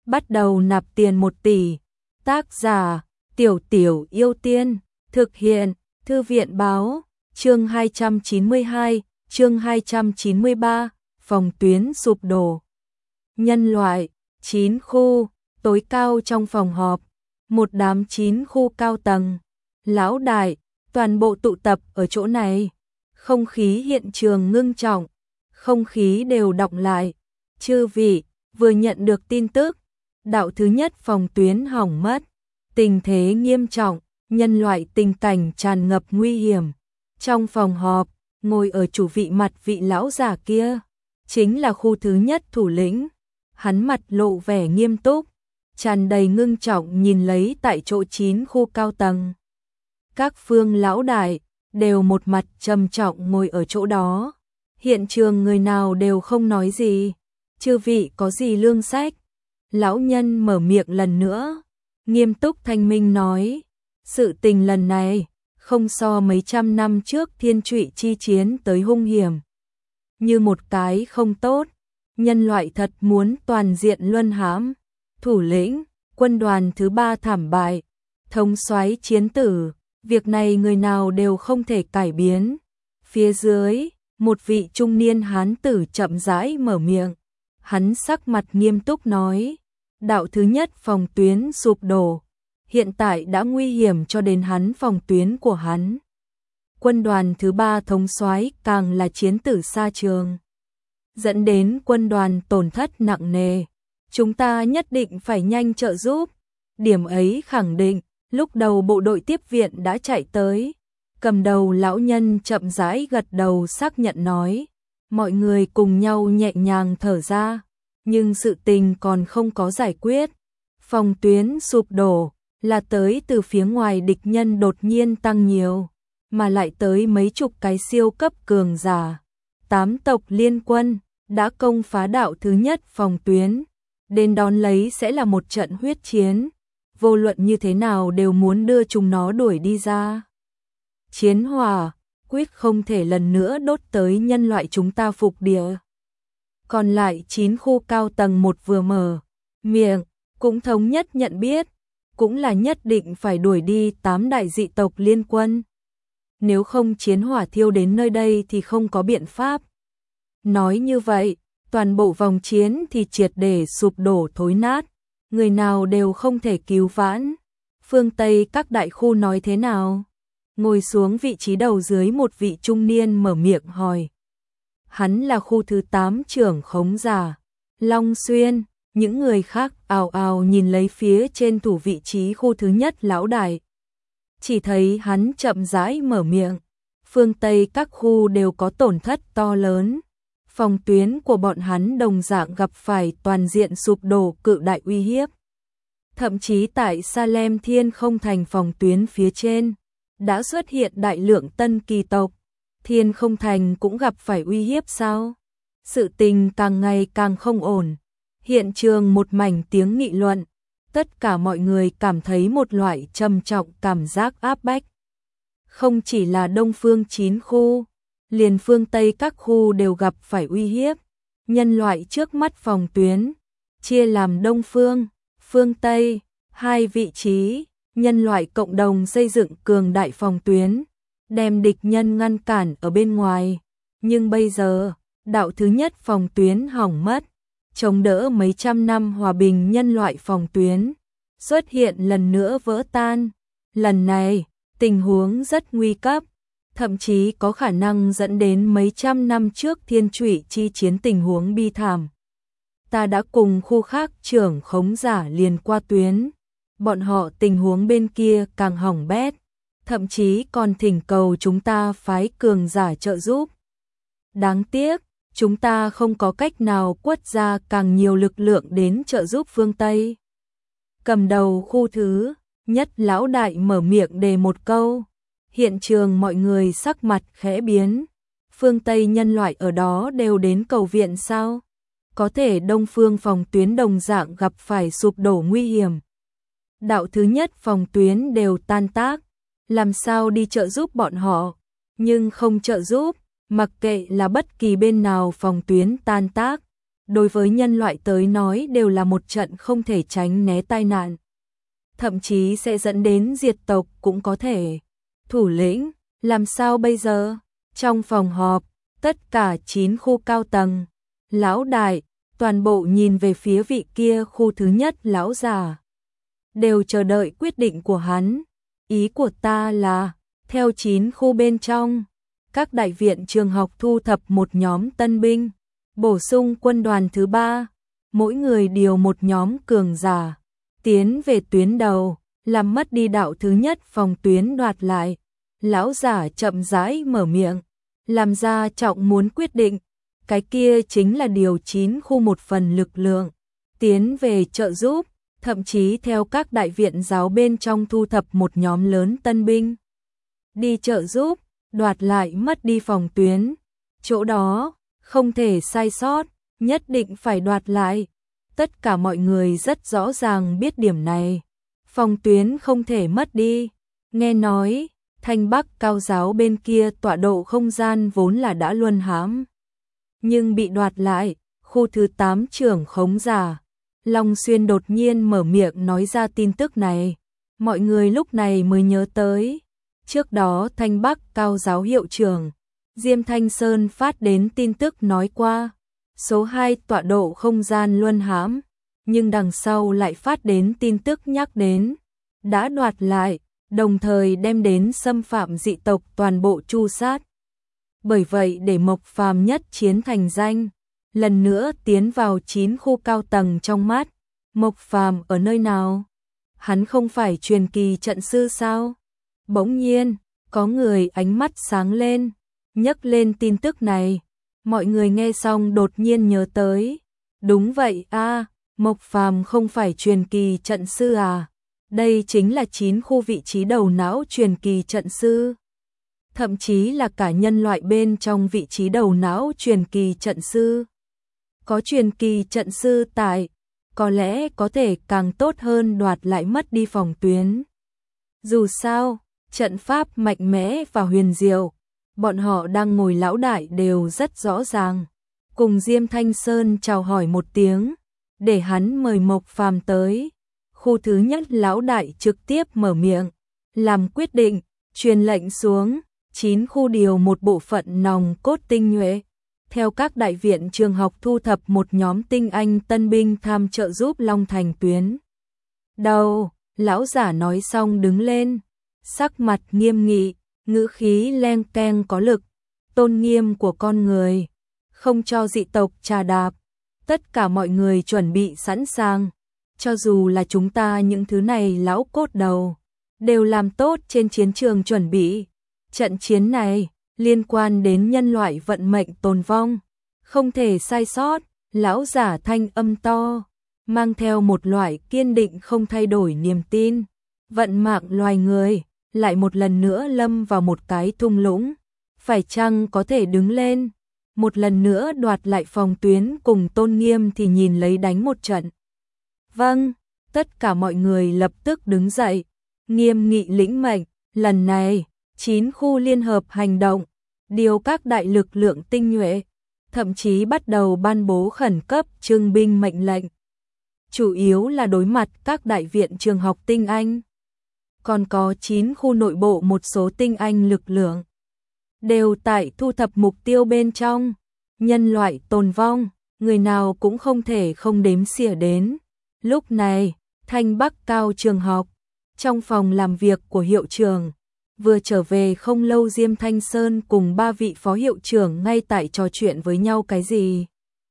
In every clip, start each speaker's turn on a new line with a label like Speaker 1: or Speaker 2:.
Speaker 1: bắt đầu nạp tiền 1 tỷ. Tác giả: Tiểu Tiểu Yêu Tiên. Thực hiện: Thư viện báo. Chương 292, chương 293, phòng tuyến sụp đổ. Nhân loại, 9 khu, tối cao trong phòng họp. Một đám 9 khu cao tầng, lão đại, toàn bộ tụ tập ở chỗ này. Không khí hiện trường ngưng trọng, không khí đều đọng lại. Chư vị, vừa nhận được tin tức, đạo thứ nhất phòng tuyến hỏng mất. Tình thế nghiêm trọng, nhân loại tình cảnh tràn ngập nguy hiểm. Trong phòng họp, ngồi ở chủ vị mặt vị lão già kia, chính là khu thứ nhất thủ lĩnh. Hắn mặt lộ vẻ nghiêm túc, tràn đầy ngưng trọng nhìn lấy tại chỗ 9 khu cao tầng. Các phương lão đại đều một mặt trầm trọng ngồi ở chỗ đó. Hiện trường người nào đều không nói gì. Chư vị có gì lương sách? Lão nhân mở miệng lần nữa, nghiêm túc thanh minh nói, sự tình lần này không so mấy trăm năm trước thiên trụy chi chiến tới hung hiểm. Như một cái không tốt, nhân loại thật muốn toàn diện luân hãm. Thủ lĩnh, quân đoàn thứ 3 thảm bại, thống soái chiến tử, việc này người nào đều không thể cải biến. Phía dưới, một vị trung niên hán tử chậm rãi mở miệng, hắn sắc mặt nghiêm túc nói, đạo thứ nhất phòng tuyến sụp đổ, hiện tại đã nguy hiểm cho đến hắn phòng tuyến của hắn. Quân đoàn thứ 3 thống soái càng là chiến tử xa trường, dẫn đến quân đoàn tổn thất nặng nề. Chúng ta nhất định phải nhanh trợ giúp. Điểm ấy khẳng định, lúc đầu bộ đội tiếp viện đã chạy tới. Cầm đầu lão nhân chậm rãi gật đầu xác nhận nói. Mọi người cùng nhau nhẹ nhàng thở ra. Nhưng sự tình còn không có giải quyết. Phòng tuyến sụp đổ là tới từ phía ngoài địch nhân đột nhiên tăng nhiều. Mà lại tới mấy chục cái siêu cấp cường giả. 8 tộc liên quân đã công phá đạo thứ nhất phòng tuyến. Đến đón lấy sẽ là một trận huyết chiến, vô luận như thế nào đều muốn đưa chúng nó đuổi đi ra. Chiến hỏa, quyết không thể lần nữa đốt tới nhân loại chúng ta phục địa. Còn lại 9 khu cao tầng một vừa mở miệng, cũng thống nhất nhận biết, cũng là nhất định phải đuổi đi 8 đại dị tộc liên quân. Nếu không chiến hỏa thiêu đến nơi đây thì không có biện pháp. Nói như vậy, toàn bộ vòng chiến thì triệt để sụp đổ thối nát, người nào đều không thể cứu vãn. Phương Tây các đại khu nói thế nào? Ngồi xuống vị trí đầu dưới một vị trung niên mở miệng hỏi. Hắn là khu thứ 8 trưởng khống giả, Long Xuyên. Những người khác ào ào nhìn lấy phía trên thủ vị trí khu thứ nhất lão đại. Chỉ thấy hắn chậm rãi mở miệng. Phương Tây các khu đều có tổn thất to lớn. Phòng tuyến của bọn hắn đồng dạng gặp phải toàn diện sụp đổ cự đại uy hiếp. Thậm chí tại Salem Thiên Không Thành phòng tuyến phía trên, đã xuất hiện đại lượng tân kỳ tộc. Thiên Không Thành cũng gặp phải uy hiếp sao? Sự tình càng ngày càng không ổn. Hiện trường một mảnh tiếng nghị luận. Tất cả mọi người cảm thấy một loại trầm trọng cảm giác áp bách. Không chỉ là Đông Phương 9 khu, liền phương Tây các khu đều gặp phải uy hiếp. Nhân loại trước mắt phòng tuyến chia làm Đông Phương, phương Tây, 2 vị trí. Nhân loại cộng đồng xây dựng cường đại phòng tuyến, đem địch nhân ngăn cản ở bên ngoài. Nhưng bây giờ, đạo thứ nhất phòng tuyến hỏng mất, chống đỡ mấy trăm năm hòa bình nhân loại phòng tuyến xuất hiện lần nữa vỡ tan. Lần này, tình huống rất nguy cấp, thậm chí có khả năng dẫn đến mấy trăm năm trước thiên trụy chi chiến tình huống bi thảm. Ta đã cùng khu khác trưởng khống giả liền qua tuyến, bọn họ tình huống bên kia càng hỏng bét, thậm chí còn thỉnh cầu chúng ta phái cường giả trợ giúp. Đáng tiếc, chúng ta không có cách nào quất ra càng nhiều lực lượng đến trợ giúp phương Tây. Cầm đầu khu thứ nhất lão đại mở miệng đề một câu. Hiện trường mọi người sắc mặt khẽ biến. Phương Tây nhân loại ở đó đều đến cầu viện sao? Có thể Đông Phương phòng tuyến đồng dạng gặp phải sụp đổ nguy hiểm. Đạo thứ nhất phòng tuyến đều tan tác. Làm sao đi trợ giúp bọn họ? Nhưng không trợ giúp, mặc kệ là bất kỳ bên nào phòng tuyến tan tác, đối với nhân loại tới nói đều là một trận không thể tránh né tai nạn. Thậm chí sẽ dẫn đến diệt tộc cũng có thể. Thủ lĩnh, làm sao bây giờ? Trong phòng họp, tất cả 9 khu cao tầng, lão đại, toàn bộ nhìn về phía vị kia khu thứ nhất lão già. Đều chờ đợi quyết định của hắn. Ý của ta là, theo 9 khu bên trong, các đại viện trường học thu thập một nhóm tân binh, bổ sung quân đoàn thứ 3, mỗi người điều một nhóm cường giả, tiến về tuyến đầu, làm mất đi đạo thứ nhất phòng tuyến đoạt lại. Lão giả chậm rãi mở miệng, làm ra trọng muốn quyết định, cái kia chính là điều 9 khu một phần lực lượng, tiến về trợ giúp, thậm chí theo các đại viện giáo bên trong thu thập một nhóm lớn tân binh. Đi trợ giúp, đoạt lại mất đi phòng tuyến, chỗ đó, không thể sai sót, nhất định phải đoạt lại. Tất cả mọi người rất rõ ràng biết điểm này, phòng tuyến không thể mất đi. Nghe nói, Thanh Bắc cao giáo bên kia tọa độ không gian vốn là đã luân hãm, nhưng bị đoạt lại. Khu thứ 8 trưởng khống giả Long Xuyên đột nhiên mở miệng nói ra tin tức này, mọi người lúc này mới nhớ tới. Trước đó Thanh Bắc cao giáo hiệu trưởng Diêm Thanh Sơn phát đến tin tức nói qua, số 2 tọa độ không gian luân hãm, nhưng đằng sau lại phát đến tin tức nhắc đến, đã đoạt lại, đồng thời đem đến xâm phạm dị tộc toàn bộ tru sát. Bởi vậy để Mộc Phàm nhất chiến thành danh, lần nữa tiến vào 9 khu cao tầng trong mắt. Mộc Phàm ở nơi nào? Hắn không phải truyền kỳ trận sư sao? Bỗng nhiên, có người ánh mắt sáng lên, nhắc lên tin tức này. Mọi người nghe xong đột nhiên nhớ tới. Đúng vậy a, Mộc Phàm không phải truyền kỳ trận sư à? Đây chính là 9 khu vị trí đầu não truyền kỳ trận sư. Thậm chí là cả nhân loại bên trong vị trí đầu não truyền kỳ trận sư. Có truyền kỳ trận sư tại, có lẽ có thể càng tốt hơn đoạt lại mất đi phòng tuyến. Dù sao, trận pháp mạnh mẽ và huyền diệu, bọn họ đang ngồi lão đại đều rất rõ ràng. Cùng Diêm Thanh Sơn chào hỏi một tiếng, để hắn mời Mộc Phàm tới. Khu thứ nhất lão đại trực tiếp mở miệng, làm quyết định, truyền lệnh xuống, 9 khu điều một bộ phận nòng cốt tinh nhuệ. Theo các đại viện trường học thu thập một nhóm tinh anh tân binh tham trợ giúp Long Thành tuyến đầu. Lão giả nói xong đứng lên, sắc mặt nghiêm nghị, ngữ khí leng keng có lực, tôn nghiêm của con người, không cho dị tộc trà đạp. Tất cả mọi người chuẩn bị sẵn sàng, cho dù là chúng ta những thứ này lão cốt đầu, đều làm tốt trên chiến trường chuẩn bị. Trận chiến này liên quan đến nhân loại vận mệnh tồn vong, không thể sai sót. Lão giả thanh âm to, mang theo một loại kiên định không thay đổi niềm tin. Vận mạng loài người lại một lần nữa lâm vào một cái thung lũng, phải chăng có thể đứng lên, một lần nữa đoạt lại phòng tuyến cùng tôn nghiêm thì nhìn lấy đánh một trận. Vâng, tất cả mọi người lập tức đứng dậy, nghiêm nghị lĩnh mệnh. Lần này 9 khu liên hợp hành động, điều các đại lực lượng tinh nhuệ, thậm chí bắt đầu ban bố khẩn cấp trưng binh mệnh lệnh. Chủ yếu là đối mặt các đại viện trường học tinh anh. Còn có 9 khu nội bộ một số tinh anh lực lượng, đều tại thu thập mục tiêu bên trong. Nhân loại tồn vong, người nào cũng không thể không đếm xỉa đến. Lúc này, Thanh Bắc cao trường học, trong phòng làm việc của hiệu trưởng, vừa trở về không lâu Diêm Thanh Sơn cùng 3 vị phó hiệu trưởng ngay tại trò chuyện với nhau cái gì.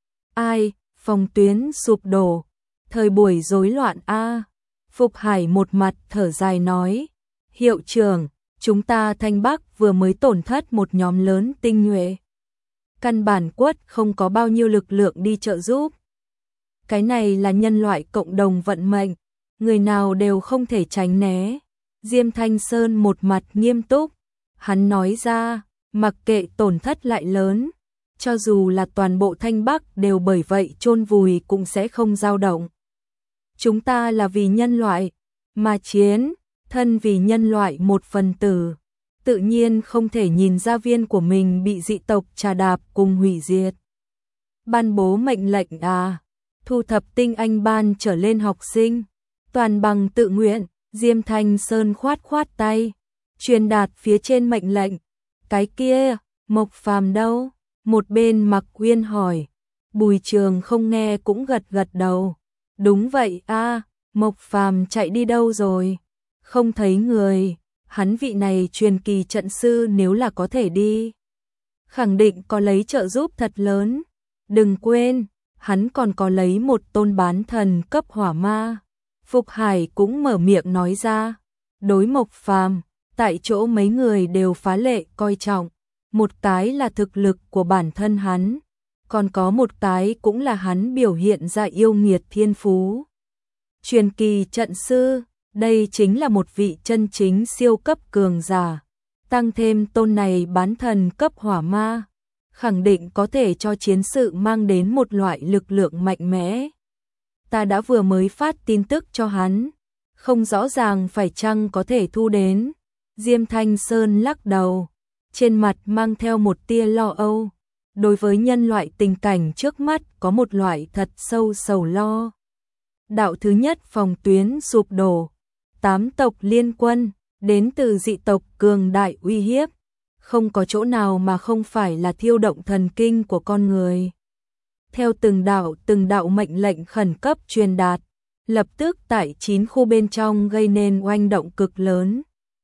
Speaker 1: Ai, phòng tuyến sụp đổ, thời buổi rối loạn a. Phục Hải một mặt thở dài nói, hiệu trưởng, chúng ta Thanh Bắc vừa mới tổn thất một nhóm lớn tinh nhuệ. Căn bản quất không có bao nhiêu lực lượng đi trợ giúp. Cái này là nhân loại cộng đồng vận mệnh, người nào đều không thể tránh né. Diêm Thanh Sơn một mặt nghiêm túc, hắn nói ra, mặc kệ tổn thất lại lớn, cho dù là toàn bộ Thanh Bắc đều bởi vậy chôn vùi cũng sẽ không dao động. Chúng ta là vì nhân loại mà chiến, thân vì nhân loại một phần tử, tự nhiên không thể nhìn gia viên của mình bị dị tộc trà đạp cùng hủy diệt. ban bố mệnh lệnh à? Thu thập tinh anh ban trở lên học sinh, toàn bằng tự nguyện. Diêm Thanh Sơn khoát khoát tay, truyền đạt phía trên mệnh lệnh. Cái kia, Mộc Phàm đâu? Một bên Mặc Uyên hỏi. Bùi Trường không nghe cũng gật gật đầu. Đúng vậy a, Mộc Phàm chạy đi đâu rồi? Không thấy người, hắn vị này truyền kỳ trận sư nếu là có thể đi, khẳng định có lấy trợ giúp thật lớn. Đừng quên, hắn còn có lấy một tôn bán thần cấp hỏa ma. Phục Hải cũng mở miệng nói ra. Đối Mộc Phàm, tại chỗ mấy người đều phá lệ coi trọng. Một cái là thực lực của bản thân hắn, còn có một cái cũng là hắn biểu hiện ra yêu nghiệt thiên phú. Truyền kỳ trận sư, đây chính là một vị chân chính siêu cấp cường giả. Tăng thêm tôn này bán thần cấp hỏa ma, khẳng định có thể cho chiến sự mang đến một loại lực lượng mạnh mẽ. Ta đã vừa mới phát tin tức cho hắn, không rõ ràng phải chăng có thể thu đến. Diêm Thanh Sơn lắc đầu, trên mặt mang theo một tia lo âu. Đối với nhân loại tình cảnh trước mắt có một loại thật sâu sầu lo. Đạo thứ nhất phòng tuyến sụp đổ, 8 tộc liên quân, đến từ dị tộc cường đại uy hiếp. Không có chỗ nào mà không phải là thiêu động thần kinh của con người. Theo từng đạo mệnh lệnh khẩn cấp truyền đạt, lập tức tại 9 khu bên trong gây nên oanh động cực lớn.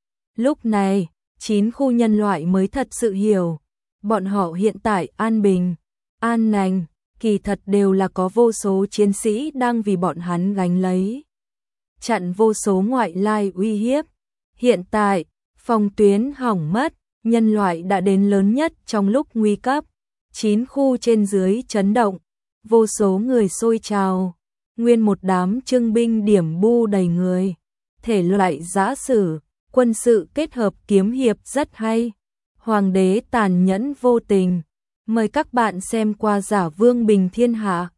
Speaker 1: Lúc này, 9 khu nhân loại mới thật sự hiểu, bọn họ hiện tại an bình, an lành, kỳ thật đều là có vô số chiến sĩ đang vì bọn hắn gánh lấy. Chặn vô số ngoại lai uy hiếp. Hiện tại, phòng tuyến hỏng mất, nhân loại đã đến lớn nhất trong lúc nguy cấp. 9 khu trên dưới chấn động, vô số người xôi trào, nguyên một đám trưng binh điểm bu đầy người. Thể loại giã sử, quân sự kết hợp kiếm hiệp rất hay. Hoàng đế tàn nhẫn vô tình. Mời các bạn xem qua Giả Vương Bình Thiên Hạ.